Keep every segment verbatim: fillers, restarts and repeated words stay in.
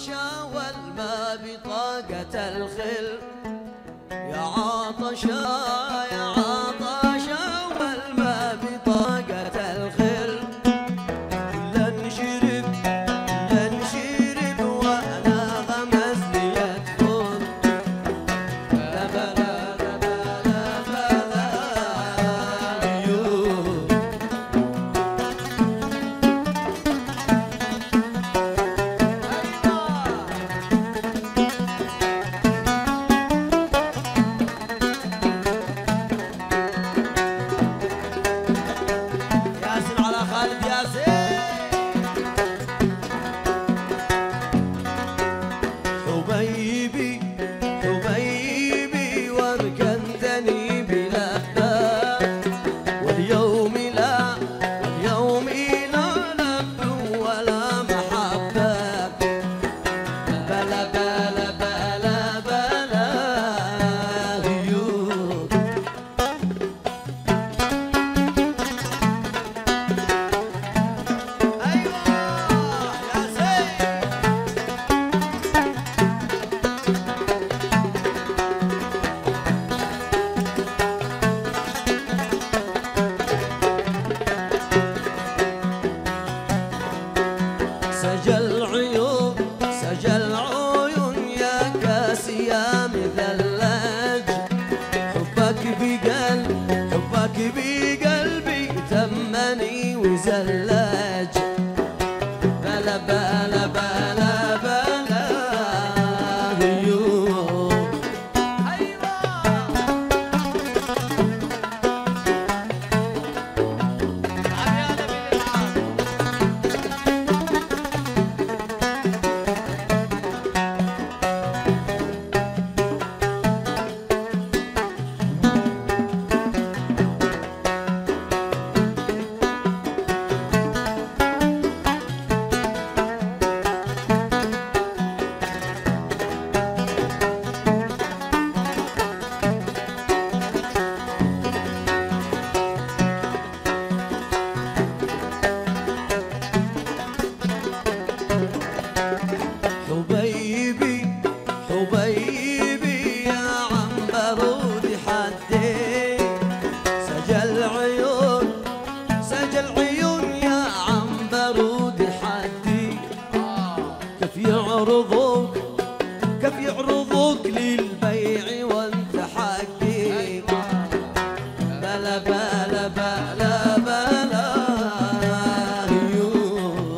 عطشا والما بطاقة الخل، يا عطشا يا عطشا والما بطاقة الخل، لن شرب لن شرب وانا غمز لي يدخل، لا بلا لا بلا بلا عيون. ياسين على خالد ياسين. حبيبي حبيبي واركنتني بلهفة، واليوم لا واليوم لا لب ولا محبة، بلا بلا بلا بلا عيون. سجل عيون سجل عيون يا كاسي يا مثلج، حبك بقلب حبك بقلبي تمني وزلج، بلا بلا بلا بلا عيون. حبيبي حبيبي يا عنبرود حدي، سجل عيون سجل عيون يا عنبرود حدي، كيف يعرضوك كيف يعرضوك للبيع وانت حقي، بلا بلا بلا بلا عيون.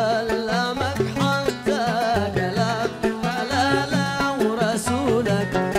لك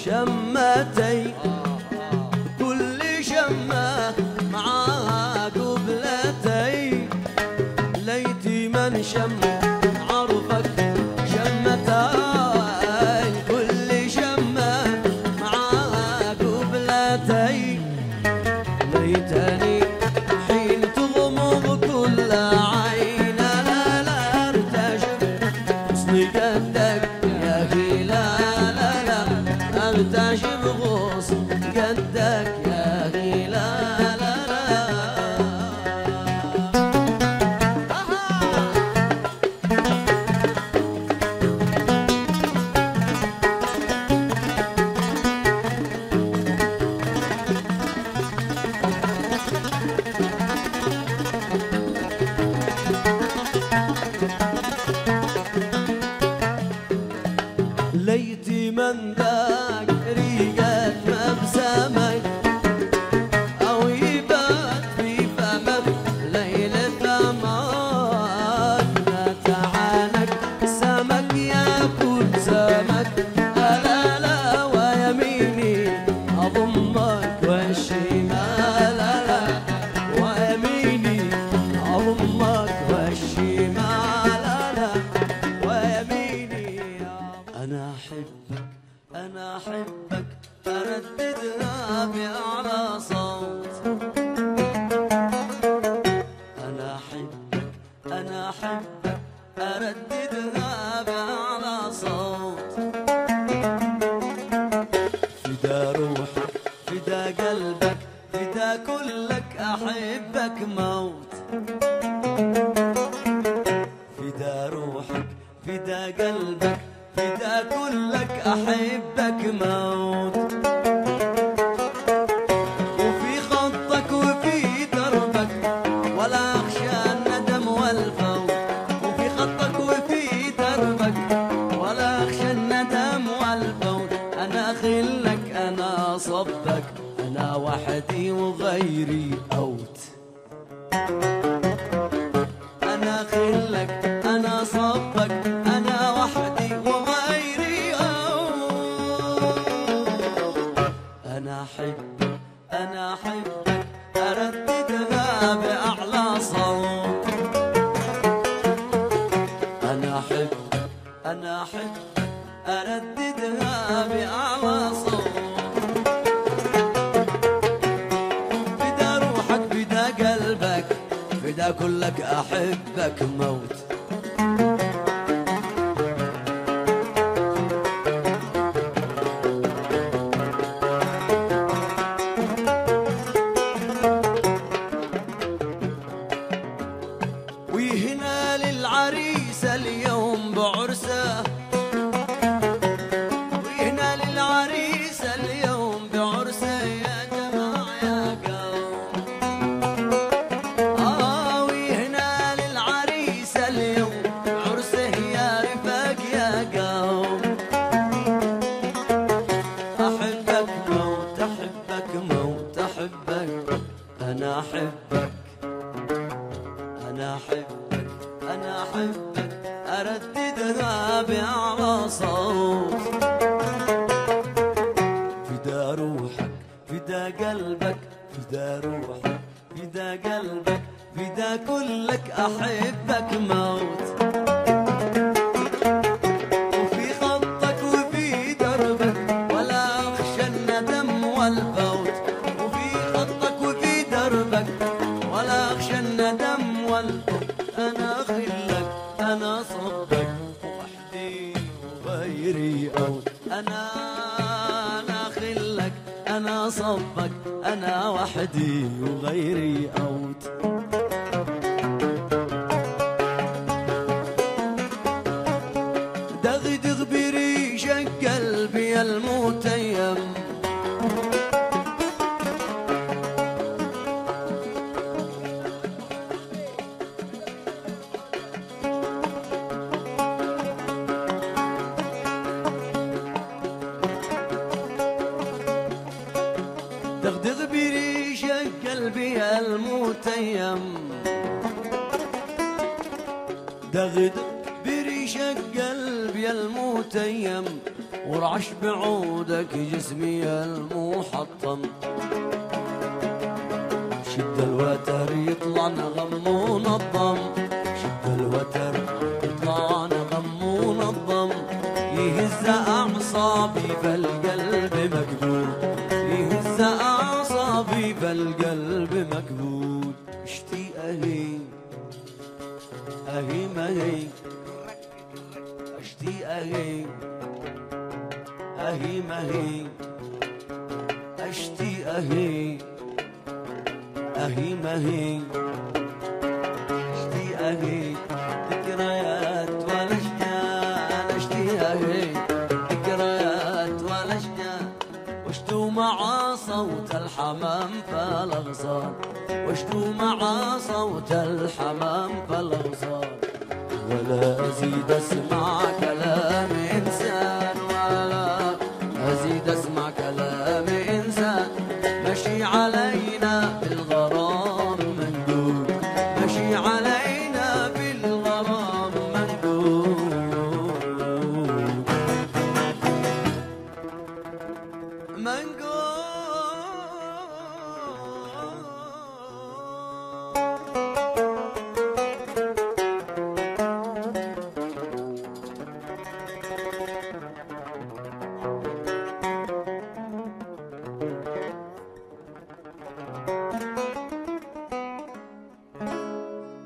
شمتي كل شمة معاها قبلتي ليتي من شم عرفك شمتين كل شمة معاها قبلتي ليتني حين تغمض كل عين لا لا ارتجف حسن قدك يا اخي لا لا لا ارتجف غصن قدك يا اخي لا لا لا ليتي من ذاك ريقة مبسمك أو يبات في فمك ليل ثماك نتعانك سمك ياكل سمك ألا لا ويميني أضمك والشمال لا ويميني أضمك والشمال لا ويميني أنا أحبك أنا أحبك أرددها بأعلى صوت أنا أحبك أنا أحبك أرددها بأعلى صوت فدا روحك فدا قلبك فدا كلك أحبك موت فدا روحك فدا قلبك فدا كلك أحبك موت وفي خطك وفي دربك ولا أخشى الندم والفوت وفي خطك وفي دربك ولا أخشى الندم والفوت أنا خلك أنا صبك أنا وحدي وغيري أوت أنا خلك أنا صبك أنا وحدي وغيري أوت أنا أحبك أنا أحبك أرددها بأعلى صوت أنا أحبك أنا أحبك أرددها بأعلى صوت فدا روحك فدا قلبك فدا كلك أحبك موت وهنا للعريس اليوم بعرسه وهنا للعريس اليوم بعرسه يا جماعة يا قوم آه وهنا للعريس اليوم بعرسه يا رفاق يا قوم أحبك موت أحبك موت أحبك أنا أحبك أنا أحبك أنا أحبك أرددها بأعلى صوت فدا روحك فدا قلبك فدا روحك فدا قلبك فدا كلك أحبك موت وفي خطك وفي دربك ولا أخشى الندم والفوت وفي خطك وفي دربك ولا أخشى الندم والفوت أنا خلك أنا صبك وحدي وغيري أوت أنا أنا خلك أنا صبك أنا وحدي وغيري أوت دغدغ بريشك قلبي المتيم دغدغ بريشك قلبي المتيم دغدغ بريشك قلبي المتيم ورعش بعودك جسمي المحطم. شد الوتر يطلع نغم منظم، شد الوتر يطلع نغم منظم، يهز أعصابي فالقلب مكبوت، يهز أعصابي فالقلب مكبوت. اشتي أهي أهي ما هي، اشتي أهي أهي ما هي، اشتي أهي أهي ما هي، اشتي أهي ذكريات ولا أشجان، اشتي أهي ذكريات ولا أشجان. واشتو مع صوت الحمام فالأغصان، واشتو مع صوت الحمام فالأغصان. ولا أزيد أسمع كلامي